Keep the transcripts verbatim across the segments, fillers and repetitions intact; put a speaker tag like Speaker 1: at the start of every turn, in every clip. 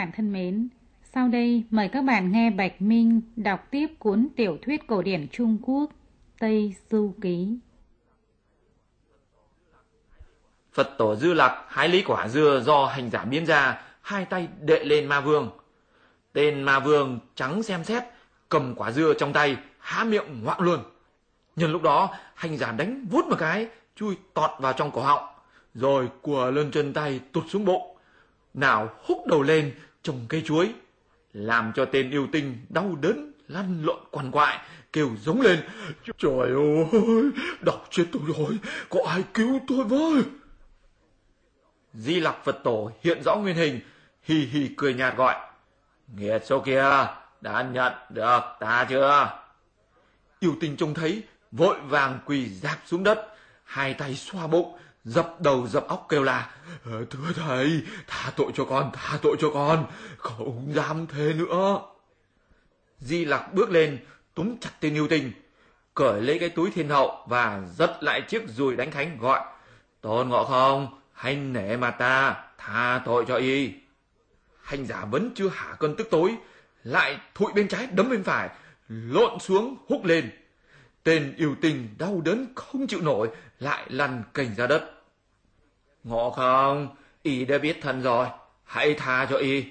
Speaker 1: bạn thân mến, sau đây mời các bạn nghe Bạch Minh đọc tiếp cuốn tiểu thuyết cổ điển Trung Quốc Tây Du Ký.
Speaker 2: Phật tổ Dư Lạc hái lấy quả dưa do hành giả biến ra, hai tay đệ lên ma vương. Tên ma vương trắng xem xét, cầm quả dưa trong tay, há miệng ngoạm luôn. Nhân lúc đó, hành giả đánh vút một cái, chui tọt vào trong cổ họng, rồi quờ lên chân tay tụt xuống bụng. Nào húc đầu lên trồng cây chuối, làm cho tên yêu tinh đau đớn lăn lộn quằn quại, kêu giống lên: Trời ơi, đau chết tôi rồi, có ai cứu tôi với? Di Lặc Phật tổ hiện rõ nguyên hình, hì hì cười nhạt gọi: Nghiệt số kia, đã nhận được ta chưa? Yêu tinh trông thấy, vội vàng quỳ rạp xuống đất, hai tay xoa bụng, dập đầu dập óc kêu là: Thưa thầy, tha tội cho con, tha tội cho con, không dám thế nữa. Di Lặc bước lên, túm chặt tên yêu tinh, cởi lấy cái túi thiên hậu và giật lại chiếc dùi đánh thánh, gọi: Tôn Ngộ Không, hành nể mà ta, tha tội cho y. Hành giả vẫn chưa hả cơn tức tối, lại thụi bên trái đấm bên phải, lộn xuống húc lên. Tên yêu tinh đau đớn không chịu nổi, lại lăn cành ra đất. Ngộ Không, y đã biết thân rồi, hãy tha cho y.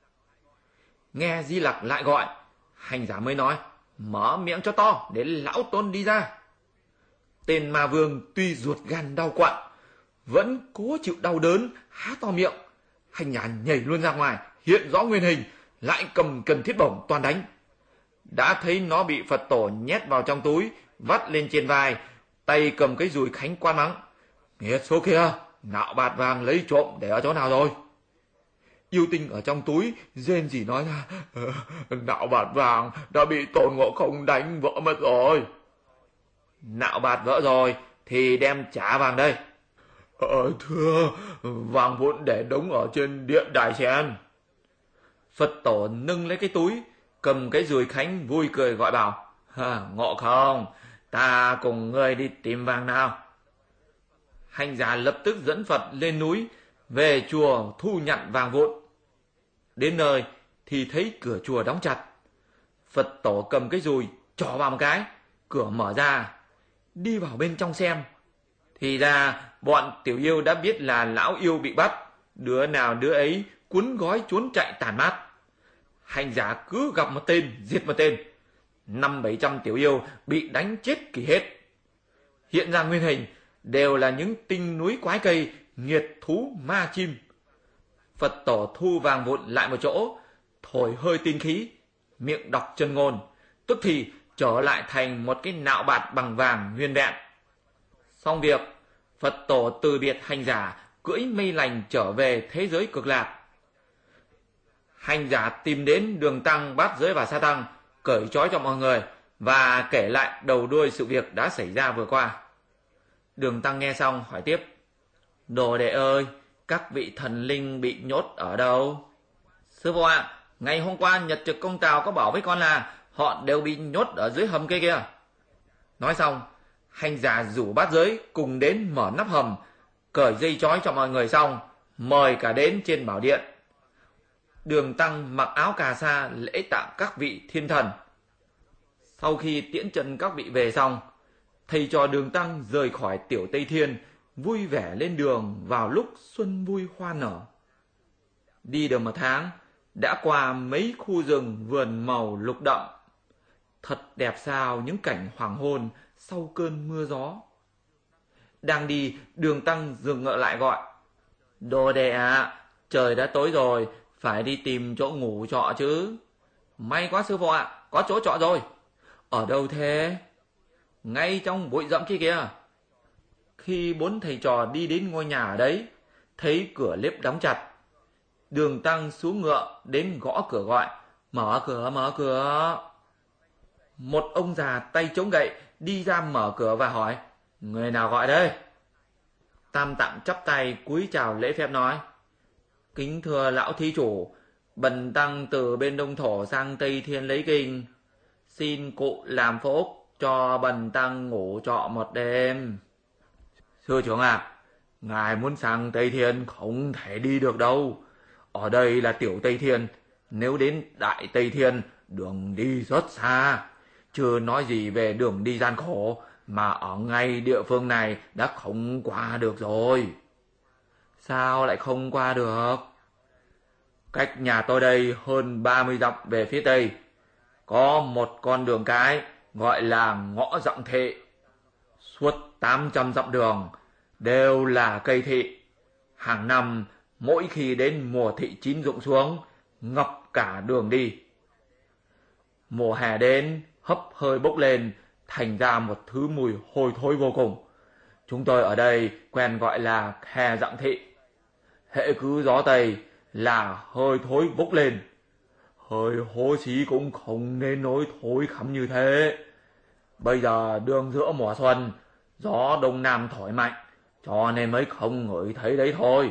Speaker 2: Nghe Di Lặc lại gọi, hành giả mới nói: Mở miệng cho to để lão tôn đi ra. Tên ma vương tuy ruột gan đau quặn, vẫn cố chịu đau đớn, há to miệng. Hành giả nhảy luôn ra ngoài, hiện rõ nguyên hình, lại cầm cần thiết bổng toàn đánh. Đã thấy nó bị Phật tổ nhét vào trong túi, vắt lên trên vai, tay cầm cái dùi khánh quan mắng: Nghiệt số kia, nạo bạt vàng lấy trộm để ở chỗ nào rồi? Yêu tinh ở trong túi rên rỉ nói ra: Nạo bạt vàng đã bị Tôn Ngộ Không đánh vỡ mất rồi. Nạo bạt vỡ rồi thì đem trả vàng đây. Ờ thưa, vàng vụn để đống ở trên điện đài sen. Phật tổ nâng lấy cái túi, cầm cái dùi khánh vui cười gọi bảo: Ngộ Không, ta cùng ngươi đi tìm vàng nào. Hành giả lập tức dẫn Phật lên núi, về chùa thu nhặt vàng vụn. Đến nơi thì thấy cửa chùa đóng chặt. Phật tổ cầm cái dùi trỏ vào một cái, cửa mở ra. Đi vào bên trong xem, thì ra bọn tiểu yêu đã biết là lão yêu bị bắt, đứa nào đứa ấy cuốn gói trốn chạy tản mát. Hành giả cứ gặp một tên giết một tên, năm bảy trăm tiểu yêu bị đánh chết kỳ hết. Hiện ra nguyên hình đều là những tinh núi quái cây, nghiệt thú ma chim. Phật tổ thu vàng vụn lại một chỗ, thổi hơi tinh khí, miệng đọc chân ngôn, tức thì trở lại thành một cái nạo bạt bằng vàng nguyên vẹn. Xong việc, Phật tổ từ biệt hành giả, cưỡi mây lành trở về thế giới cực lạc. Hành giả tìm đến Đường Tăng, Bát Giới và Sa Tăng, cởi trói cho mọi người và kể lại đầu đuôi sự việc đã xảy ra vừa qua. Đường Tăng nghe xong hỏi tiếp: Đồ đệ ơi, các vị thần linh bị nhốt ở đâu? Sư phụ ạ, à, ngày hôm qua Nhật Trực Công Tào có bảo với con là họ đều bị nhốt ở dưới hầm cây kia. Nói xong, hành giả rủ Bát Giới cùng đến mở nắp hầm, cởi dây trói cho mọi người xong, mời cả đến trên bảo điện. Đường Tăng mặc áo cà sa lễ tạm các vị thiên thần. Sau khi tiễn chân các vị về xong, thầy trò Đường Tăng rời khỏi tiểu Tây Thiên, vui vẻ lên đường vào lúc xuân vui hoa nở. Đi được một tháng, đã qua mấy khu rừng vườn màu lục đậm. Thật đẹp sao những cảnh hoàng hôn sau cơn mưa gió. Đang đi, Đường Tăng dừng ngựa lại gọi: Đồ đệ ạ, à, trời đã tối rồi, phải đi tìm chỗ ngủ trọ chứ. May quá sư phụ ạ, à, có chỗ trọ rồi. Ở đâu thế? Ngay trong bụi rậm kia kìa. Khi bốn thầy trò đi đến ngôi nhà ở đấy, thấy cửa liếp đóng chặt. Đường Tăng xuống ngựa đến gõ cửa gọi: Mở cửa, mở cửa. Một ông già tay chống gậy đi ra mở cửa và hỏi: Người nào gọi đây? Tam Tạng chắp tay cúi chào lễ phép nói: Kính thưa lão thí chủ, bần tăng từ bên Đông Thổ sang Tây Thiên lấy kinh, xin cụ làm phúc cho bần tăng ngủ trọ một đêm. Sư trưởng à, ngài muốn sang Tây Thiên không thể đi được đâu. Ở đây là Tiểu Tây Thiên, nếu đến Đại Tây Thiên, đường đi rất xa. Chưa nói gì về đường đi gian khổ, mà ở ngay địa phương này đã không qua được rồi. Sao lại không qua được? Cách nhà tôi đây hơn ba mươi dặm về phía tây, có một con đường cái gọi là ngõ Dặm Thị. Suốt tám trăm dặm đường đều là cây thị. Hàng năm mỗi khi đến mùa thị chín rụng xuống, ngập cả đường đi. Mùa hè đến, hấp hơi bốc lên, thành ra một thứ mùi hôi thối vô cùng. Chúng tôi ở đây quen gọi là hè Dặm Thị. Hễ cứ gió tây là hơi thối bốc lên. Hơi hố xí cũng không nên nỗi thối khắm như thế. Bây giờ đường giữa mùa xuân, gió đông nam thổi mạnh, cho nên mới không ngửi thấy đấy thôi.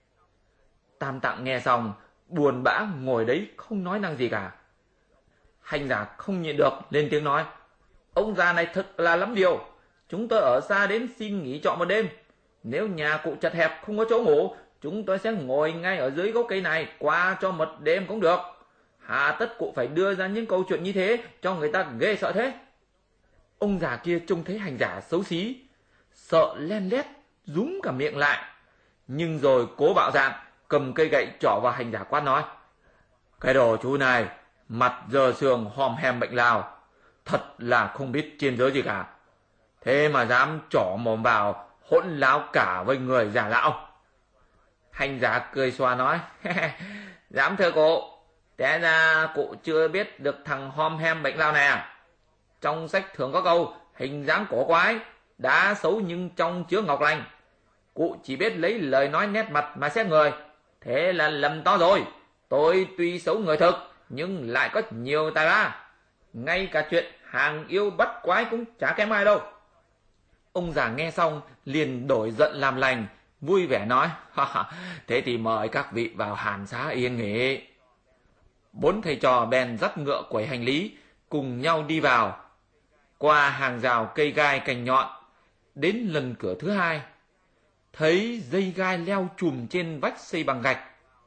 Speaker 2: Tam Tạng nghe xong, buồn bã ngồi đấy không nói năng gì cả. Hành giả không nhịn được, lên tiếng nói: Ông già này thật là lắm điều. Chúng tôi ở xa đến xin nghỉ trọ một đêm. Nếu nhà cụ chật hẹp không có chỗ ngủ, chúng tôi sẽ ngồi ngay ở dưới gốc cây này qua cho một đêm cũng được. Hà tất cụ phải đưa ra những câu chuyện như thế cho người ta ghê sợ thế? Ông già kia trông thấy hành giả xấu xí, sợ len lét rúm cả miệng lại, nhưng rồi cố bạo dạn cầm cây gậy trỏ vào hành giả quát nói: Cái đồ chú này, mặt dơ sườn hòm hem bệnh lao, thật là không biết chiên giới gì cả. Thế mà dám trỏ mồm vào hỗn láo cả với người già lão. Hành giả cười xoa nói: Dám thưa cụ, té ra cụ chưa biết được thằng hom hem bệnh lao này à? Trong sách thường có câu hình dáng cổ quái, đá xấu nhưng trong chứa ngọc lành. Cụ chỉ biết lấy lời nói nét mặt mà xét người, thế là lầm to rồi. Tôi tuy xấu người thực nhưng lại có nhiều tài ba, ngay cả chuyện hàng yêu bắt quái cũng chả kém ai đâu. Ông già nghe xong liền đổi giận làm lành, vui vẻ nói: Thế thì mời các vị vào hàn xá yên nghỉ. Bốn thầy trò bèn dắt ngựa quẩy hành lý cùng nhau đi vào. Qua hàng rào cây gai cành nhọn, đến lần cửa thứ hai, thấy dây gai leo chùm trên vách xây bằng gạch.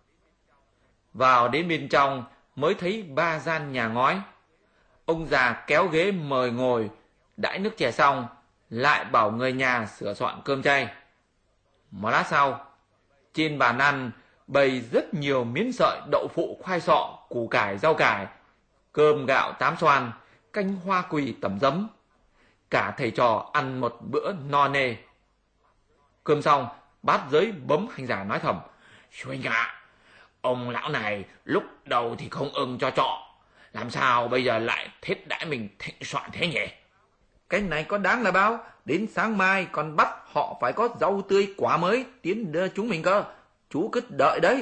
Speaker 2: Vào đến bên trong mới thấy ba gian nhà ngói. Ông già kéo ghế mời ngồi, đãi nước chè xong lại bảo người nhà sửa soạn cơm chay. Một lát sau, trên bàn ăn bày rất nhiều miếng sợi đậu phụ khoai sọ, củ cải rau cải, cơm gạo tám xoan, canh hoa quỳ tẩm giấm. Cả thầy trò ăn một bữa no nê. Cơm xong, bát giới bấm hành giả nói thầm: Xuôi ạ, ông lão này lúc đầu thì không ưng cho trọ, làm sao bây giờ lại thiết đãi mình thịnh soạn thế nhỉ? Cái này có đáng là bao, đến sáng mai còn bắt họ phải có rau tươi quả mới tiến đưa chúng mình cơ. Chú cứ đợi đấy.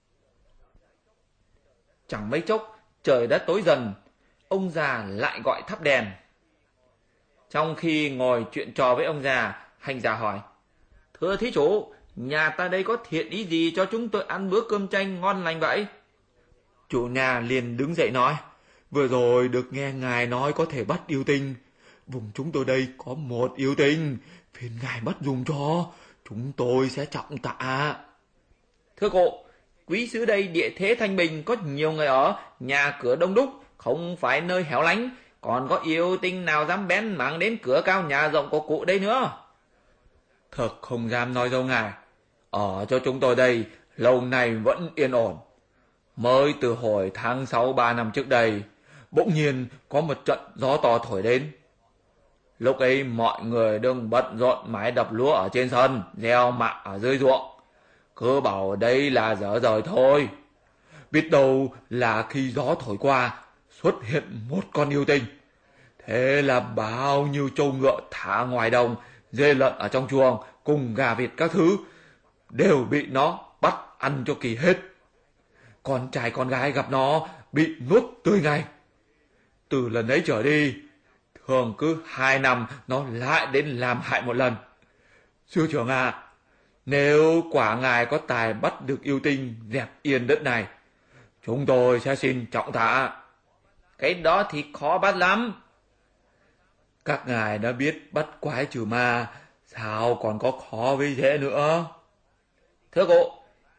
Speaker 2: Chẳng mấy chốc trời đã tối dần, ông già lại gọi thắp đèn. Trong khi ngồi chuyện trò với ông già, hành giả hỏi: Thưa thí chủ, nhà ta đây có thiện ý gì cho chúng tôi ăn bữa cơm chanh ngon lành vậy? Chủ nhà liền đứng dậy nói: Vừa rồi được nghe ngài nói có thể bắt yêu tinh. Vùng chúng tôi đây có một yêu tinh, phiền ngài bắt dùng cho, chúng tôi sẽ trọng tạ. Thưa cụ, quý xứ đây địa thế thanh bình, có nhiều người ở, nhà cửa đông đúc, không phải nơi hẻo lánh, còn có yêu tinh nào dám bén mảng đến cửa cao nhà rộng của cụ đây nữa? Thật không dám nói dâu ngài, ở cho chúng tôi đây lâu nay vẫn yên ổn. Mới từ hồi tháng sáu ba năm trước đây, bỗng nhiên có một trận gió to thổi đến. Lúc ấy mọi người đang bận rộn mái đập lúa ở trên sân, gieo mạ ở dưới ruộng. Cứ bảo đây là dở dời thôi. Biết đâu là khi gió thổi qua, xuất hiện một con yêu tinh. Thế là bao nhiêu trâu ngựa thả ngoài đồng, dê lợn ở trong chuồng, cùng gà vịt các thứ, đều bị nó bắt ăn cho kỳ hết. Con trai con gái gặp nó bị nuốt tươi ngay. Từ lần ấy trở đi, thường cứ hai năm nó lại đến làm hại một lần. Sư trưởng à, nếu quả ngài có tài bắt được yêu tinh dẹp yên đất này, chúng tôi sẽ xin trọng thả. Cái đó thì khó bắt lắm. Các ngài đã biết bắt quái trừ ma, sao còn có khó với dễ nữa? Thưa cụ,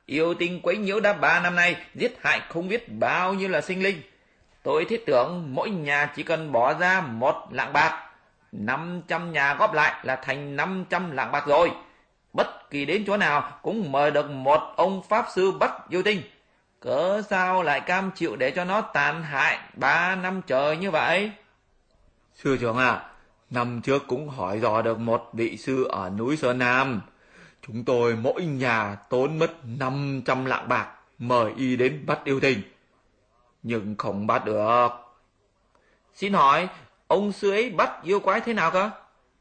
Speaker 2: Yêu tinh quấy nhiễu đã ba năm nay, giết hại không biết bao nhiêu là sinh linh. Tôi thiết tưởng mỗi nhà chỉ cần bỏ ra một lạng bạc, năm trăm nhà góp lại là thành năm trăm lạng bạc rồi. Bất kỳ đến chỗ nào cũng mời được một ông pháp sư bắt yêu tinh. Cớ sao lại cam chịu để cho nó tàn hại ba năm trời như vậy?
Speaker 3: Sư trưởng à, năm trước cũng hỏi dò được một vị sư ở núi Sơn Nam. Chúng tôi mỗi nhà tốn mất năm trăm lạng bạc mời y đến bắt yêu tinh, nhưng không bắt được.
Speaker 2: Xin hỏi, ông sư ấy bắt yêu quái thế nào cơ?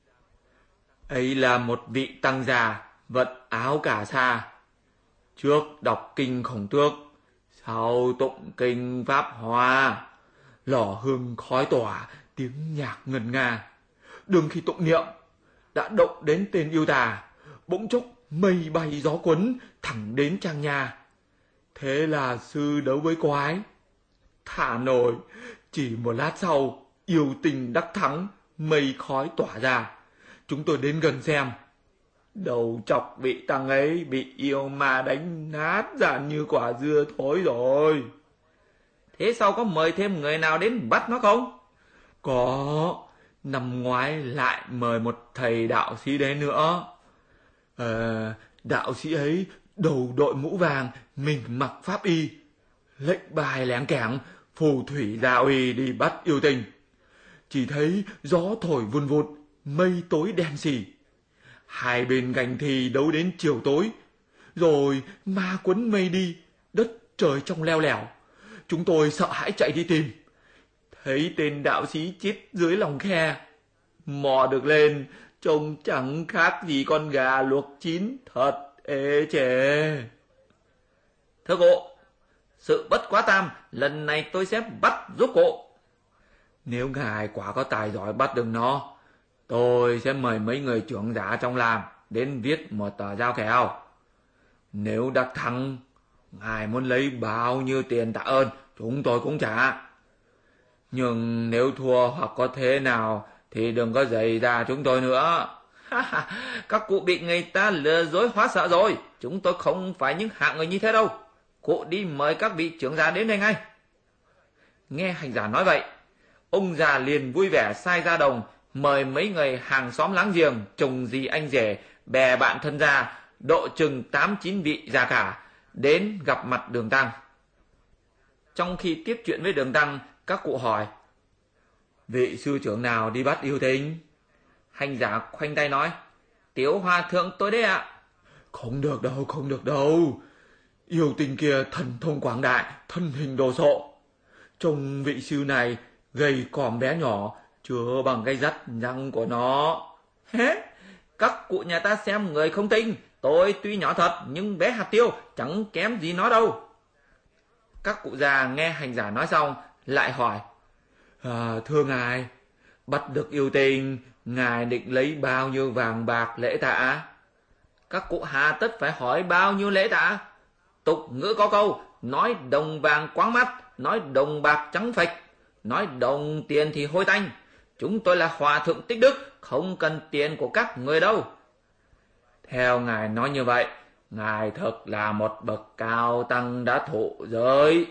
Speaker 3: Ấy là một vị tăng già, vận áo cà sa. Trước đọc kinh Khổng Tước, sau tụng kinh Pháp Hoa, lò hương khói tỏa, tiếng nhạc ngân nga. Đương khi tụng niệm, đã động đến tên yêu tà, bỗng chốc mây bay gió cuốn thẳng đến trang nhà. Thế là sư đấu với quái, thả nổi. Chỉ một lát sau, yêu tình đắc thắng, mây khói tỏa ra. Chúng tôi đến gần xem, đầu chọc bị tăng ấy bị yêu ma đánh nát ra như quả dưa thối rồi.
Speaker 2: Thế sau có mời thêm người nào đến bắt nó không?
Speaker 3: Có, năm ngoái lại mời một thầy đạo sĩ đấy nữa. À, đạo sĩ ấy đầu đội mũ vàng, mình mặc pháp y, lệnh bài lén kẻng, phù thủy gia uy đi bắt yêu tình. Chỉ thấy gió thổi vun vụt, mây tối đen sì. Hai bên gành thì đấu đến chiều tối, rồi ma quấn mây đi, đất trời trong leo lẻo. Chúng tôi sợ hãi chạy đi tìm, thấy tên đạo sĩ chết dưới lòng khe. Mò được lên, trông chẳng khác gì con gà luộc chín, thật ê chề.
Speaker 2: Thưa cụ, sự bất quá tam, lần này tôi sẽ bắt giúp cụ.
Speaker 3: Nếu ngài quả có tài giỏi bắt được nó, tôi sẽ mời mấy người trưởng giả trong làng đến viết một tờ giao kèo. Nếu đắc thắng, ngài muốn lấy bao nhiêu tiền tạ ơn, chúng tôi cũng trả. Nhưng nếu thua hoặc có thế nào thì đừng có dày ra chúng tôi nữa.
Speaker 2: Các cụ bị người ta lừa dối hóa sợ rồi. Chúng tôi không phải những hạng người như thế đâu. Cụ đi mời các vị trưởng giả đến đây ngay. Nghe hành giả nói vậy, ông già liền vui vẻ sai ra đồng, mời mấy người hàng xóm láng giềng, chồng dì anh rể, bè bạn thân gia, độ chừng tám chín vị già cả, đến gặp mặt Đường Tăng. Trong khi tiếp chuyện với Đường Tăng, các cụ hỏi:
Speaker 3: vị sư trưởng nào đi bắt yêu tinh?
Speaker 2: Hành giả khoanh tay nói: Tiểu hòa thượng tôi đấy ạ.
Speaker 3: Không được đâu, không được đâu. Yêu tinh kia thần thông quảng đại, thân hình đồ sộ. Trông vị sư này gầy còm bé nhỏ, chưa bằng cái dắt răng của nó.
Speaker 2: Hế, các cụ nhà ta xem người không tinh. Tôi tuy nhỏ thật nhưng bé hạt tiêu, chẳng kém gì nó đâu. Các cụ già nghe hành giả nói xong lại hỏi:
Speaker 3: à, thưa ngài, bắt được yêu tinh, ngài định lấy bao nhiêu vàng bạc lễ tạ?
Speaker 2: Các cụ hà tất phải hỏi bao nhiêu lễ tạ? Tục ngữ có câu: nói đồng vàng quáng mắt, nói đồng bạc trắng phệch, nói đồng tiền thì hôi tanh. Chúng tôi là hòa thượng tích đức, không cần tiền của các người đâu.
Speaker 3: Theo ngài nói như vậy, ngài thật là một bậc cao tăng đã thụ giới.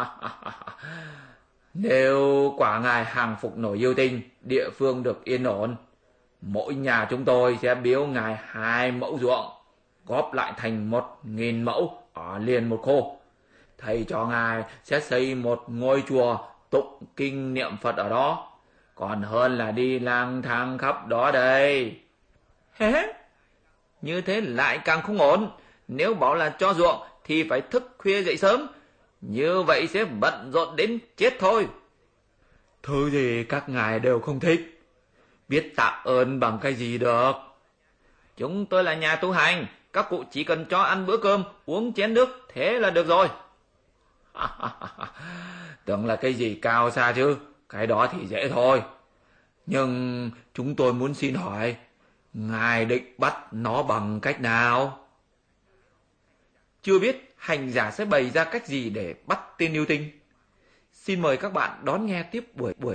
Speaker 3: Nếu quả ngài hàng phục nổi yêu tinh, địa phương được yên ổn, mỗi nhà chúng tôi sẽ biếu ngài hai mẫu ruộng, góp lại thành một nghìn mẫu ở liền một khô. Thầy cho ngài sẽ xây một ngôi chùa tụng kinh niệm Phật ở đó, còn hơn là đi lang thang khắp đó đây.
Speaker 2: Hế, như thế lại càng không ổn. Nếu bảo là cho ruộng thì phải thức khuya dậy sớm, như vậy sẽ bận rộn đến chết thôi.
Speaker 3: Thứ gì các ngài đều không thích, biết tạ ơn bằng cái gì được.
Speaker 2: Chúng tôi là nhà tu hành, các cụ chỉ cần cho ăn bữa cơm, uống chén nước, thế là được rồi.
Speaker 3: Tưởng là cái gì cao xa chứ, cái đó thì dễ thôi. Nhưng chúng tôi muốn xin hỏi, ngài định bắt nó bằng cách nào?
Speaker 2: Chưa biết hành giả sẽ bày ra cách gì để bắt tên yêu tinh. Xin mời các bạn đón nghe tiếp buổi buổi